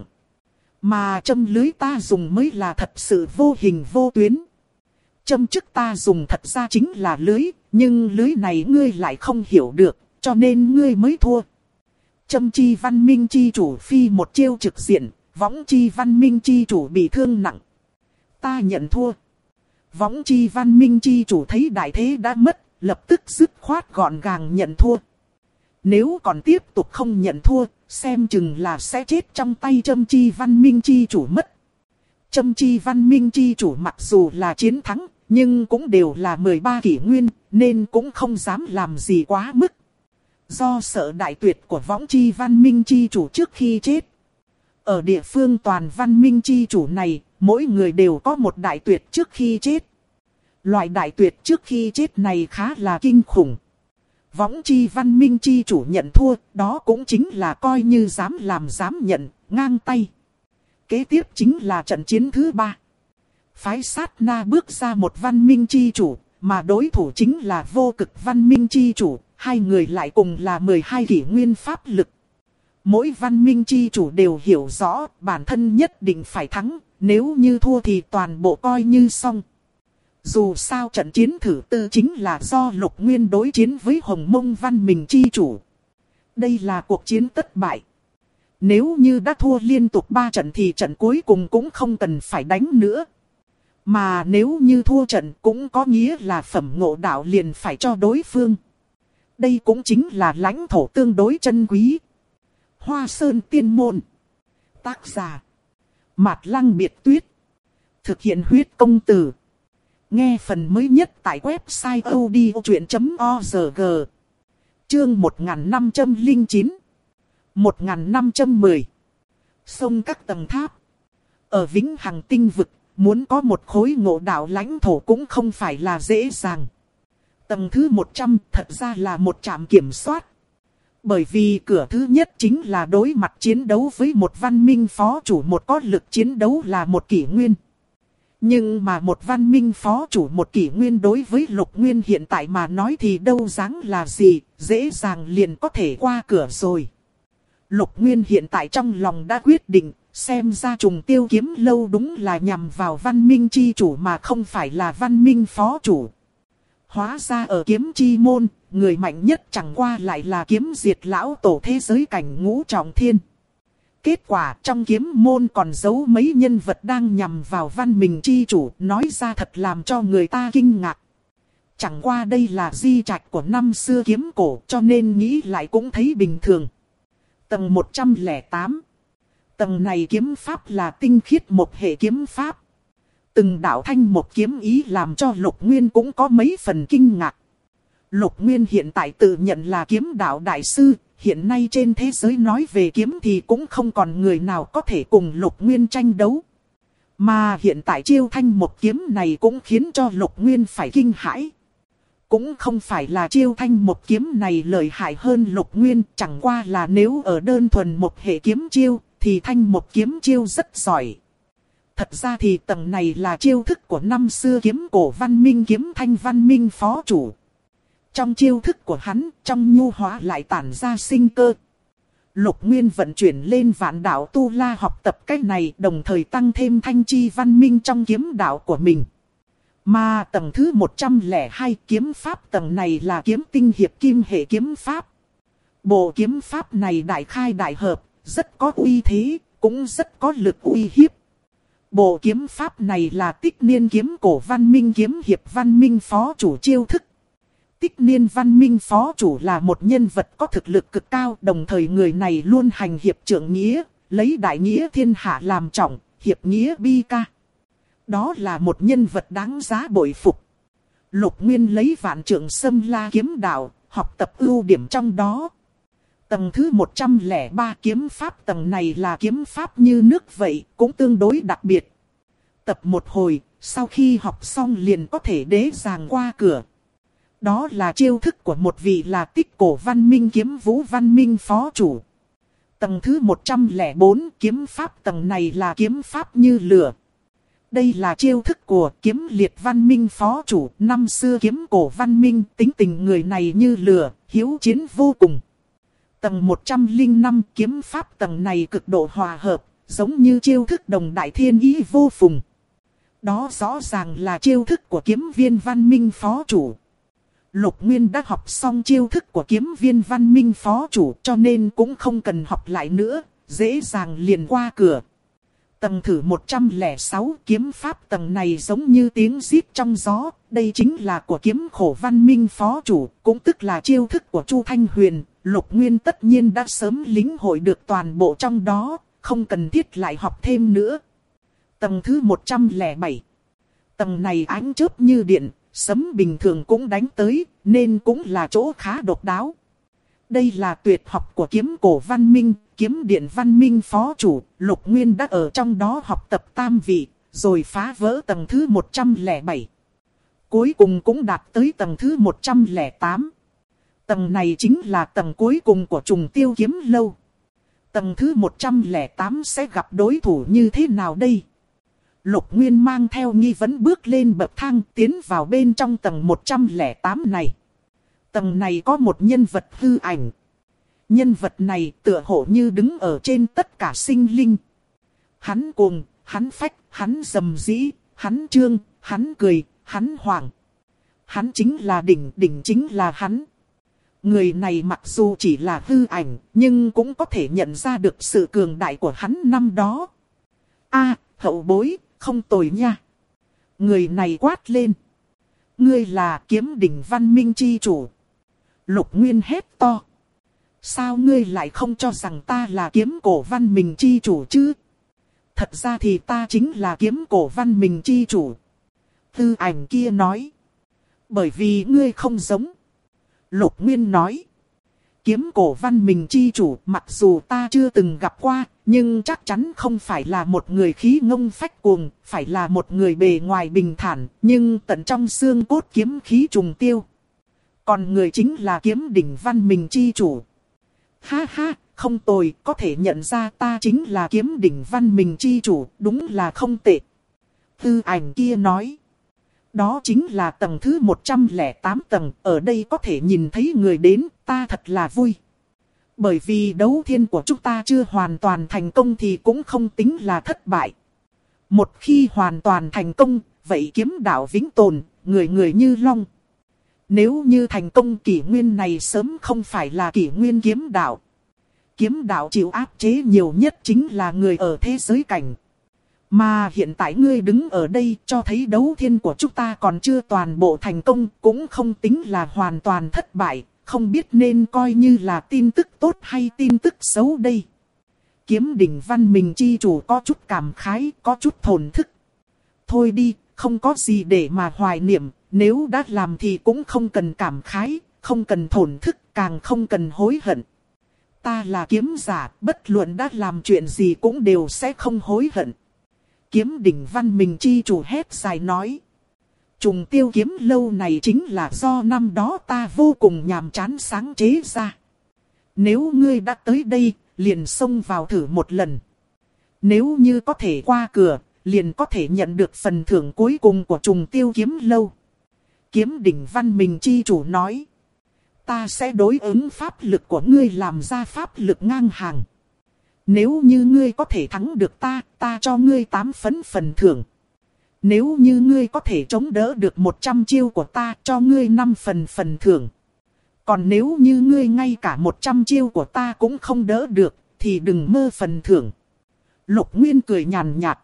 Mà châm lưới ta dùng mới là thật sự vô hình vô tuyến. Châm chức ta dùng thật ra chính là lưới, nhưng lưới này ngươi lại không hiểu được, cho nên ngươi mới thua. Châm chi văn minh chi chủ phi một chiêu trực diện, võng chi văn minh chi chủ bị thương nặng. Ta nhận thua. Võng chi văn minh chi chủ thấy đại thế đã mất, lập tức dứt khoát gọn gàng nhận thua. Nếu còn tiếp tục không nhận thua, xem chừng là sẽ chết trong tay châm chi văn minh chi chủ mất. Châm chi văn minh chi chủ mặc dù là chiến thắng, nhưng cũng đều là 13 kỷ nguyên, nên cũng không dám làm gì quá mức. Do sợ đại tuyệt của võng chi văn minh chi chủ trước khi chết. Ở địa phương toàn văn minh chi chủ này, mỗi người đều có một đại tuyệt trước khi chết. Loại đại tuyệt trước khi chết này khá là kinh khủng. Võng chi văn minh chi chủ nhận thua, đó cũng chính là coi như dám làm dám nhận, ngang tay. Kế tiếp chính là trận chiến thứ 3. Phái sát na bước ra một văn minh chi chủ, mà đối thủ chính là vô cực văn minh chi chủ, hai người lại cùng là 12 kỷ nguyên pháp lực. Mỗi văn minh chi chủ đều hiểu rõ bản thân nhất định phải thắng, nếu như thua thì toàn bộ coi như xong. Dù sao trận chiến thứ 4 chính là do Lục Nguyên đối chiến với Hồng Mông văn minh chi chủ. Đây là cuộc chiến tất bại. Nếu như đã thua liên tục 3 trận thì trận cuối cùng cũng không cần phải đánh nữa. Mà nếu như thua trận cũng có nghĩa là phẩm ngộ đạo liền phải cho đối phương. Đây cũng chính là lãnh thổ tương đối chân quý. Hoa Sơn Tiên Môn. Tác giả Mạt Lăng Biệt Tuyết. Thực hiện huyết công từ. Nghe phần mới nhất tại website odchuyện.org. Chương 1509 1510. Sông các tầng tháp. Ở Vĩnh Hằng tinh vực, muốn có một khối ngộ đạo lãnh thổ cũng không phải là dễ dàng. Tầng thứ 100 thật ra là một trạm kiểm soát. Bởi vì cửa thứ nhất chính là đối mặt chiến đấu với một văn minh phó chủ, một có lực chiến đấu là một kỷ nguyên. Nhưng mà một văn minh phó chủ một kỷ nguyên đối với Lục Nguyên hiện tại mà nói thì đâu dáng là gì, dễ dàng liền có thể qua cửa rồi. Lục Nguyên hiện tại trong lòng đã quyết định, xem ra Trùng Tiêu Kiếm Lâu đúng là nhằm vào văn minh chi chủ mà không phải là văn minh phó chủ. Hóa ra ở kiếm chi môn, người mạnh nhất chẳng qua lại là kiếm diệt lão tổ thế giới cảnh Ngũ Trọng Thiên. Kết quả trong kiếm môn còn giấu mấy nhân vật đang nhằm vào văn minh chi chủ, nói ra thật làm cho người ta kinh ngạc. Chẳng qua đây là di trạch của năm xưa kiếm cổ cho nên nghĩ lại cũng thấy bình thường. Tầng 108. Tầng này kiếm pháp là tinh khiết một hệ kiếm pháp. Từng đạo thanh một kiếm ý làm cho Lục Nguyên cũng có mấy phần kinh ngạc. Lục Nguyên hiện tại tự nhận là kiếm đạo đại sư, hiện nay trên thế giới nói về kiếm thì cũng không còn người nào có thể cùng Lục Nguyên tranh đấu. Mà hiện tại chiêu thanh một kiếm này cũng khiến cho Lục Nguyên phải kinh hãi. Cũng không phải là chiêu thanh một kiếm này lợi hại hơn Lục Nguyên, chẳng qua là nếu ở đơn thuần một hệ kiếm chiêu, thì thanh một kiếm chiêu rất giỏi. Thật ra thì tầng này là chiêu thức của năm xưa kiếm cổ văn minh kiếm thanh văn minh phó chủ. Trong chiêu thức của hắn, trong nhu hóa lại tản ra sinh cơ. Lục Nguyên vận chuyển lên Vạn Đạo Tu La học tập cách này, đồng thời tăng thêm thanh chi văn minh trong kiếm đạo của mình. Mà tầng thứ 102 kiếm pháp tầng này là kiếm tinh hiệp kim hệ kiếm pháp. Bộ kiếm pháp này đại khai đại hợp, rất có uy thế, cũng rất có lực uy hiếp. Bộ kiếm pháp này là Tích Niên kiếm cổ văn minh kiếm hiệp văn minh phó chủ chiêu thức. Tích Niên văn minh phó chủ là một nhân vật có thực lực cực cao, đồng thời người này luôn hành hiệp trượng nghĩa, lấy đại nghĩa thiên hạ làm trọng, hiệp nghĩa bi ca. Đó là một nhân vật đáng giá bội phục. Lục Nguyên lấy Vạn Trượng Xâm La kiếm đạo, học tập ưu điểm trong đó. Tầng thứ 103 kiếm pháp tầng này là kiếm pháp như nước vậy, cũng tương đối đặc biệt. Tập một hồi, sau khi học xong liền có thể dễ dàng qua cửa. Đó là chiêu thức của một vị là Tích Cổ văn minh kiếm vũ văn minh phó chủ. Tầng thứ 104 kiếm pháp tầng này là kiếm pháp như lửa. Đây là chiêu thức của Kiếm Liệt văn minh phó chủ, năm xưa kiếm cổ văn minh, tính tình người này như lửa, hiếu chiến vô cùng. Tầng 105 kiếm pháp tầng này cực độ hòa hợp, giống như chiêu thức đồng đại thiên ý vô phùng. Đó rõ ràng là chiêu thức của kiếm viên văn minh phó chủ. Lục Nguyên đã học xong chiêu thức của kiếm viên văn minh phó chủ cho nên cũng không cần học lại nữa, dễ dàng liền qua cửa. Tầng thử 106 kiếm pháp tầng này giống như tiếng rít trong gió, đây chính là của kiếm khổ văn minh phó chủ, cũng tức là chiêu thức của Chu Thanh Huyền. Lục Nguyên tất nhiên đã sớm lĩnh hội được toàn bộ trong đó, không cần thiết lại học thêm nữa. Tầng thứ 107. Tầng này ánh chớp như điện, sấm bình thường cũng đánh tới, nên cũng là chỗ khá độc đáo. Đây là tuyệt học của kiếm cổ văn minh, kiếm điện văn minh phó chủ, Lục Nguyên đã ở trong đó học tập tam vị, rồi phá vỡ tầng thứ 107. Cuối cùng cũng đạt tới tầng thứ 108. Tầng này chính là tầng cuối cùng của trùng tiêu kiếm lâu. Tầng thứ 108 sẽ gặp đối thủ như thế nào đây? Lục Nguyên mang theo nghi vấn bước lên bậc thang tiến vào bên trong tầng 108 này. Tầng này có một nhân vật hư ảnh. Nhân vật này tựa hồ như đứng ở trên tất cả sinh linh. Hắn cuồng, hắn phách, hắn rầm rĩ, hắn trương, hắn cười, hắn hoảng. Hắn chính là đỉnh, đỉnh chính là hắn. Người này mặc dù chỉ là hư ảnh, nhưng cũng có thể nhận ra được sự cường đại của hắn năm đó. Hậu bối, không tồi nha. Người này quát lên. Ngươi là kiếm đỉnh văn minh chi chủ. Lục Nguyên hét to. Sao ngươi lại không cho rằng ta là kiếm cổ văn minh chi chủ chứ? Thật ra thì ta chính là kiếm cổ văn minh chi chủ. Hư ảnh kia nói. Bởi vì ngươi không giống. Lục Nguyên nói. Kiếm cổ văn minh chi chủ mặc dù ta chưa từng gặp qua, nhưng chắc chắn không phải là một người khí ngông phách cuồng, phải là một người bề ngoài bình thản, nhưng tận trong xương cốt kiếm khí trùng tiêu. Còn người chính là kiếm đỉnh văn minh chi chủ. Ha ha, không tồi, có thể nhận ra ta chính là kiếm đỉnh văn minh chi chủ, đúng là không tệ. Tư ảnh kia nói. Đó chính là tầng thứ 108 tầng, ở đây có thể nhìn thấy người đến, ta thật là vui. Bởi vì đấu thiên của chúng ta chưa hoàn toàn thành công thì cũng không tính là thất bại. Một khi hoàn toàn thành công, vậy kiếm đạo vĩnh tồn, người người như long. Nếu như thành công kỷ nguyên này sớm không phải là kỷ nguyên kiếm đạo. Kiếm đạo chịu áp chế nhiều nhất chính là người ở thế giới cảnh. Mà hiện tại ngươi đứng ở đây cho thấy đấu thiên của chúng ta còn chưa toàn bộ thành công, cũng không tính là hoàn toàn thất bại, không biết nên coi như là tin tức tốt hay tin tức xấu đây. Kiếm đỉnh văn minh chi chủ có chút cảm khái, có chút thổn thức. Thôi đi, không có gì để mà hoài niệm, nếu đã làm thì cũng không cần cảm khái, không cần thổn thức, càng không cần hối hận. Ta là kiếm giả, bất luận đã làm chuyện gì cũng đều sẽ không hối hận. Kiếm đỉnh văn minh chi chủ hét dài nói. Trùng tiêu kiếm lâu này chính là do năm đó ta vô cùng nhàm chán sáng chế ra. Nếu ngươi đã tới đây, liền xông vào thử một lần. Nếu như có thể qua cửa, liền có thể nhận được phần thưởng cuối cùng của trùng tiêu kiếm lâu. Kiếm đỉnh văn minh chi chủ nói. Ta sẽ đối ứng pháp lực của ngươi làm ra pháp lực ngang hàng. Nếu như ngươi có thể thắng được ta, ta cho ngươi 8 phần thưởng. Nếu như ngươi có thể chống đỡ được 100 chiêu của ta, cho ngươi 5 phần thưởng. Còn nếu như ngươi ngay cả 100 chiêu của ta cũng không đỡ được, thì đừng mơ phần thưởng. Lục Nguyên cười nhàn nhạt.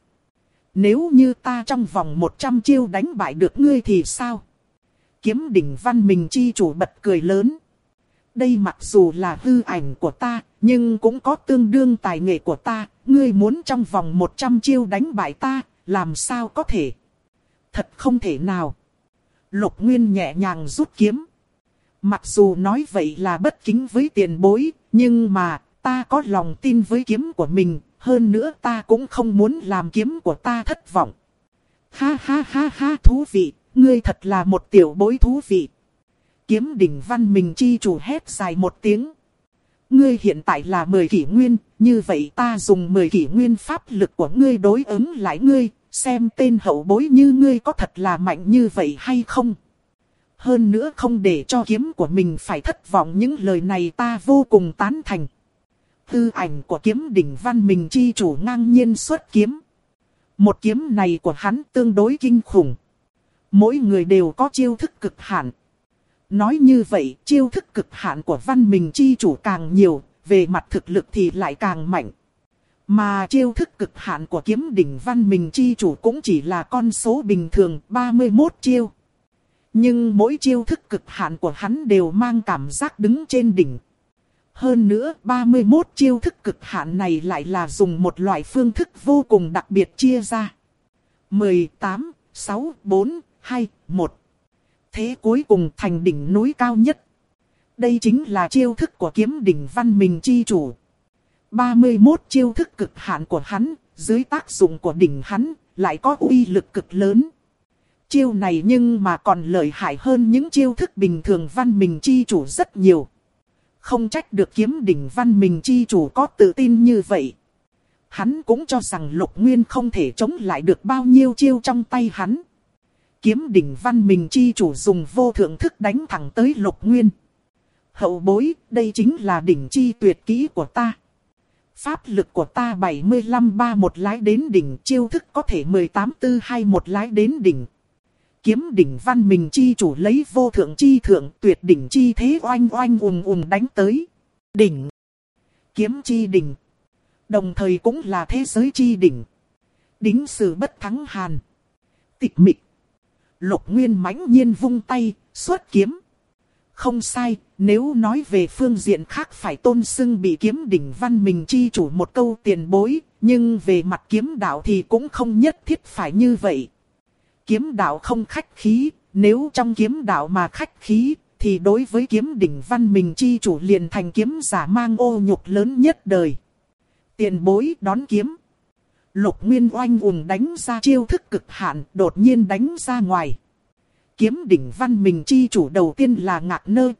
Nếu như ta trong vòng 100 chiêu đánh bại được ngươi thì sao? Kiếm đỉnh văn minh chi chủ bật cười lớn. Đây mặc dù là hư ảnh của ta, nhưng cũng có tương đương tài nghệ của ta. Ngươi muốn trong vòng 100 chiêu đánh bại ta, làm sao có thể? Thật không thể nào. Lục Nguyên nhẹ nhàng rút kiếm. Mặc dù nói vậy là bất kính với tiền bối, nhưng mà ta có lòng tin với kiếm của mình. Hơn nữa ta cũng không muốn làm kiếm của ta thất vọng. Ha ha ha ha, thú vị, ngươi thật là một tiểu bối thú vị. Kiếm đỉnh văn minh chi chủ hét dài một tiếng. Ngươi hiện tại là 10 kỷ nguyên, như vậy ta dùng 10 kỷ nguyên pháp lực của ngươi đối ứng lại ngươi, xem tên hậu bối như ngươi có thật là mạnh như vậy hay không. Hơn nữa không để cho kiếm của mình phải thất vọng, những lời này ta vô cùng tán thành. Tư ảnh của kiếm đỉnh văn minh chi chủ ngang nhiên xuất kiếm. Một kiếm này của hắn tương đối kinh khủng. Mỗi người đều có chiêu thức cực hạn. Nói như vậy, chiêu thức cực hạn của văn minh chi chủ càng nhiều, về mặt thực lực thì lại càng mạnh. Mà chiêu thức cực hạn của kiếm đỉnh văn minh chi chủ cũng chỉ là con số bình thường 31 chiêu. Nhưng mỗi chiêu thức cực hạn của hắn đều mang cảm giác đứng trên đỉnh. Hơn nữa 31 chiêu thức cực hạn này lại là dùng một loại phương thức vô cùng đặc biệt chia ra. 18, 6, 4, 2, 1. Thế cuối cùng thành đỉnh núi cao nhất. Đây chính là chiêu thức của kiếm đỉnh văn minh chi chủ. 31 chiêu thức cực hạn của hắn, dưới tác dụng của đỉnh hắn, lại có uy lực cực lớn. Chiêu này nhưng mà còn lợi hại hơn những chiêu thức bình thường văn minh chi chủ rất nhiều. Không trách được kiếm đỉnh văn minh chi chủ có tự tin như vậy. Hắn cũng cho rằng Lục Nguyên không thể chống lại được bao nhiêu chiêu trong tay hắn. Kiếm đỉnh văn minh chi chủ dùng vô thượng thức đánh thẳng tới Lục Nguyên. Hậu bối, đây chính là đỉnh chi tuyệt kỹ của ta. Pháp lực của ta 75-3 lái đến đỉnh, chiêu thức có thể 18-4-2 lái đến đỉnh. Kiếm đỉnh văn minh chi chủ lấy vô thượng chi thượng tuyệt đỉnh chi thế oanh oanh đánh tới. Đỉnh. Kiếm chi đỉnh. Đồng thời cũng là thế giới chi đỉnh. Đính sử bất thắng hàn. Tịch mịch. Lục Nguyên mãnh nhiên vung tay, xuất kiếm. Không sai, nếu nói về phương diện khác phải tôn xưng bị kiếm đỉnh văn minh chi chủ một câu tiền bối, nhưng về mặt kiếm đạo thì cũng không nhất thiết phải như vậy. Kiếm đạo không khách khí, nếu trong kiếm đạo mà khách khí, thì đối với kiếm đỉnh văn minh chi chủ liền thành kiếm giả mang ô nhục lớn nhất đời. Tiền bối đón kiếm. Lục Nguyên oanh đánh ra chiêu thức cực hạn, đột nhiên đánh ra ngoài. Kiếm đỉnh văn minh chi chủ đầu tiên là ngạc nơ,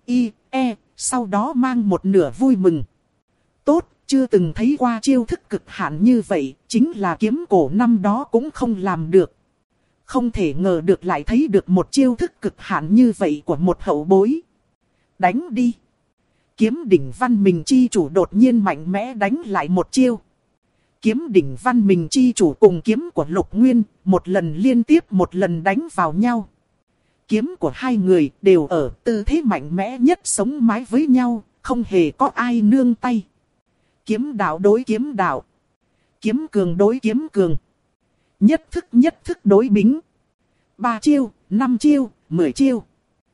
sau đó mang một nửa vui mừng. Tốt, chưa từng thấy qua chiêu thức cực hạn như vậy, chính là kiếm cổ năm đó cũng không làm được. Không thể ngờ được lại thấy được một chiêu thức cực hạn như vậy của một hậu bối. Đánh đi. Kiếm đỉnh văn minh chi chủ đột nhiên mạnh mẽ đánh lại một chiêu. Kiếm đỉnh văn minh chi chủ cùng kiếm của Lục Nguyên, một lần liên tiếp một lần đánh vào nhau. Kiếm của hai người đều ở tư thế mạnh mẽ nhất sống mái với nhau, không hề có ai nương tay. Kiếm đạo đối kiếm đạo. Kiếm cường đối kiếm cường. Nhất thức đối bính. 3 chiêu, 5 chiêu, 10 chiêu.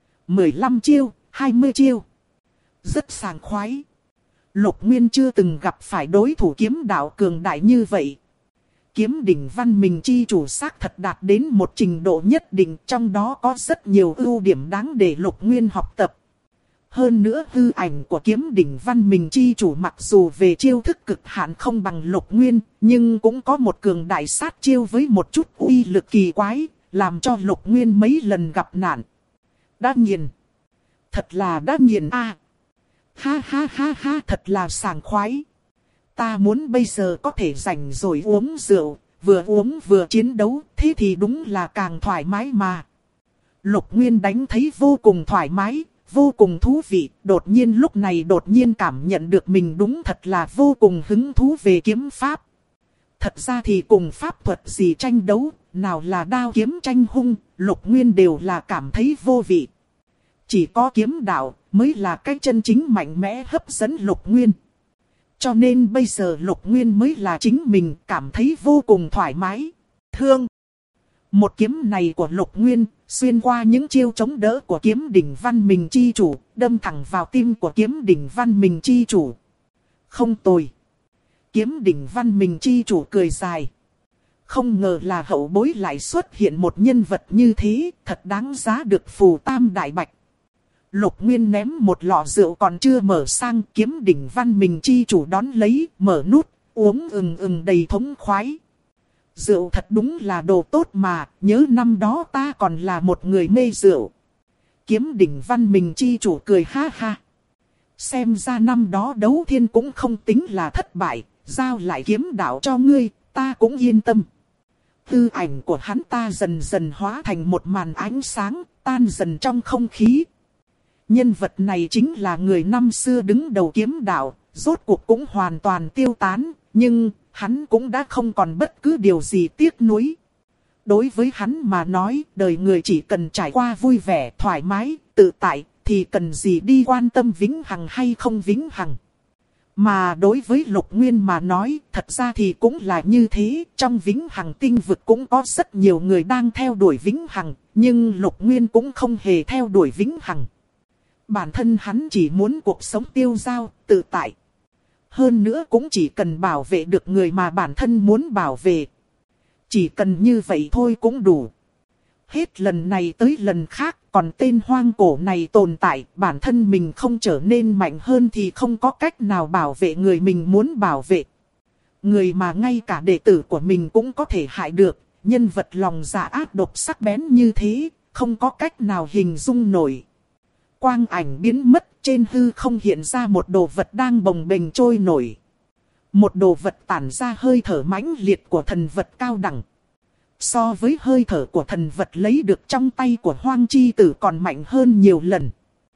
15 chiêu, 20 chiêu. Rất sảng khoái. Lục Nguyên chưa từng gặp phải đối thủ kiếm đạo cường đại như vậy. Kiếm đỉnh văn minh chi chủ xác thật đạt đến một trình độ nhất định, trong đó có rất nhiều ưu điểm đáng để Lục Nguyên học tập. Hơn nữa hư ảnh của kiếm đỉnh văn minh chi chủ mặc dù về chiêu thức cực hạn không bằng Lục Nguyên, nhưng cũng có một cường đại sát chiêu với một chút uy lực kỳ quái, làm cho Lục Nguyên mấy lần gặp nạn. Đã nghiền. Thật là đã nghiền a. Ha ha ha ha, thật là sảng khoái. Ta muốn bây giờ có thể rảnh rồi uống rượu, vừa uống vừa chiến đấu, thế thì đúng là càng thoải mái mà. Lục Nguyên đánh thấy vô cùng thoải mái, vô cùng thú vị, đột nhiên lúc này đột nhiên cảm nhận được mình đúng thật là vô cùng hứng thú về kiếm pháp. Thật ra thì cùng pháp thuật gì tranh đấu, nào là đao kiếm tranh hung, Lục Nguyên đều là cảm thấy vô vị. Chỉ có kiếm đạo mới là cái chân chính mạnh mẽ hấp dẫn Lục Nguyên. Cho nên bây giờ Lục Nguyên mới là chính mình, cảm thấy vô cùng thoải mái. Thương. Một kiếm này của Lục Nguyên, xuyên qua những chiêu chống đỡ của kiếm đỉnh văn minh chi chủ, đâm thẳng vào tim của kiếm đỉnh văn minh chi chủ. Không tồi. Kiếm đỉnh văn minh chi chủ cười dài. Không ngờ là hậu bối lại xuất hiện một nhân vật như thế, thật đáng giá được phù tam đại bạch. Lục Nguyên ném một lọ rượu còn chưa mở sang, kiếm đỉnh văn minh chi chủ đón lấy, mở nút, uống đầy thống khoái. Rượu thật đúng là đồ tốt mà, nhớ năm đó ta còn là một người mê rượu. Kiếm đỉnh văn minh chi chủ cười ha ha. Xem ra năm đó đấu thiên cũng không tính là thất bại, giao lại kiếm đạo cho ngươi, ta cũng yên tâm. Tư ảnh của hắn ta dần dần hóa thành một màn ánh sáng, tan dần trong không khí. Nhân vật này chính là người năm xưa đứng đầu kiếm đạo, rốt cuộc cũng hoàn toàn tiêu tán, nhưng hắn cũng đã không còn bất cứ điều gì tiếc nuối. Đối với hắn mà nói, đời người chỉ cần trải qua vui vẻ, thoải mái, tự tại, thì cần gì đi quan tâm vĩnh hằng hay không vĩnh hằng. Mà đối với Lục Nguyên mà nói, thật ra thì cũng là như thế, trong vĩnh hằng tinh vực cũng có rất nhiều người đang theo đuổi vĩnh hằng, nhưng Lục Nguyên cũng không hề theo đuổi vĩnh hằng. Bản thân hắn chỉ muốn cuộc sống tiêu dao, tự tại. Hơn nữa cũng chỉ cần bảo vệ được người mà bản thân muốn bảo vệ. Chỉ cần như vậy thôi cũng đủ. Hết lần này tới lần khác, còn tên hoang cổ này tồn tại, bản thân mình không trở nên mạnh hơn thì không có cách nào bảo vệ người mình muốn bảo vệ. Người mà ngay cả đệ tử của mình cũng có thể hại được, nhân vật lòng dạ ác độc sắc bén như thế, không có cách nào hình dung nổi. Quang ảnh biến mất, trên hư không hiện ra một đồ vật đang bồng bềnh trôi nổi. Một đồ vật tản ra hơi thở mãnh liệt của thần vật cao đẳng. So với hơi thở của thần vật lấy được trong tay của Hoang Chi Tử còn mạnh hơn nhiều lần.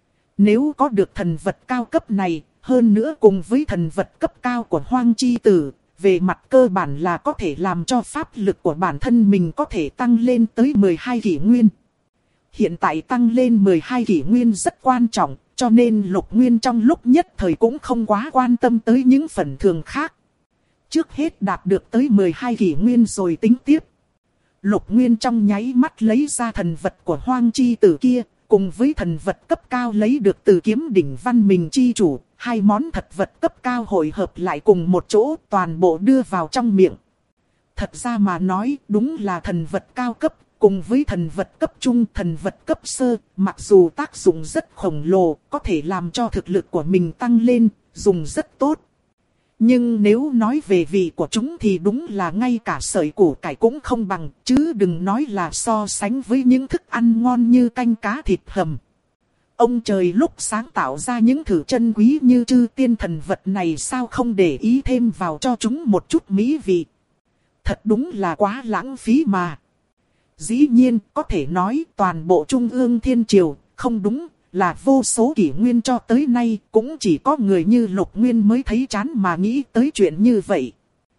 Nếu có được thần vật cao cấp này, hơn nữa cùng với thần vật cấp cao của Hoang Chi Tử, về mặt cơ bản là có thể làm cho pháp lực của bản thân mình có thể tăng lên tới 12 kỷ nguyên. Hiện tại tăng lên 12 kỷ nguyên rất quan trọng, cho nên Lục Nguyên trong lúc nhất thời cũng không quá quan tâm tới những phần thường khác. Trước hết đạt được tới 12 kỷ nguyên rồi tính tiếp. Lục Nguyên trong nháy mắt lấy ra thần vật của Hoang Chi Tử kia, cùng với thần vật cấp cao lấy được từ kiếm đỉnh Văn Minh Chi Chủ, hai món thật vật cấp cao hội hợp lại cùng một chỗ, toàn bộ đưa vào trong miệng. Thật ra mà nói, đúng là thần vật cao cấp, cùng với thần vật cấp trung, thần vật cấp sơ, mặc dù tác dụng rất khổng lồ, có thể làm cho thực lực của mình tăng lên, dùng rất tốt. Nhưng nếu nói về vị của chúng thì đúng là ngay cả sợi củ cải cũng không bằng, chứ đừng nói là so sánh với những thức ăn ngon như canh cá thịt hầm. Ông trời lúc sáng tạo ra những thử chân quý như chư tiên thần vật này sao không để ý thêm vào cho chúng một chút mỹ vị. Thật đúng là quá lãng phí mà. Dĩ nhiên có thể nói toàn bộ Trung ương Thiên Triều, không đúng, là vô số kỷ nguyên cho tới nay cũng chỉ có người như Lục Nguyên mới thấy chán mà nghĩ tới chuyện như vậy.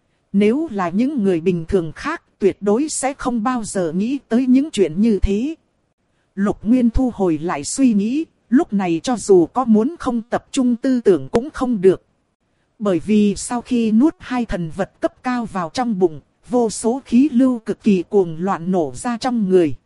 Nếu là những người bình thường khác tuyệt đối sẽ không bao giờ nghĩ tới những chuyện như thế. Lục Nguyên thu hồi lại suy nghĩ, lúc này cho dù có muốn không tập trung tư tưởng cũng không được. Bởi vì sau khi nuốt hai thần vật cấp cao vào trong bụng, vô số khí lưu cực kỳ cuồng loạn nổ ra trong người.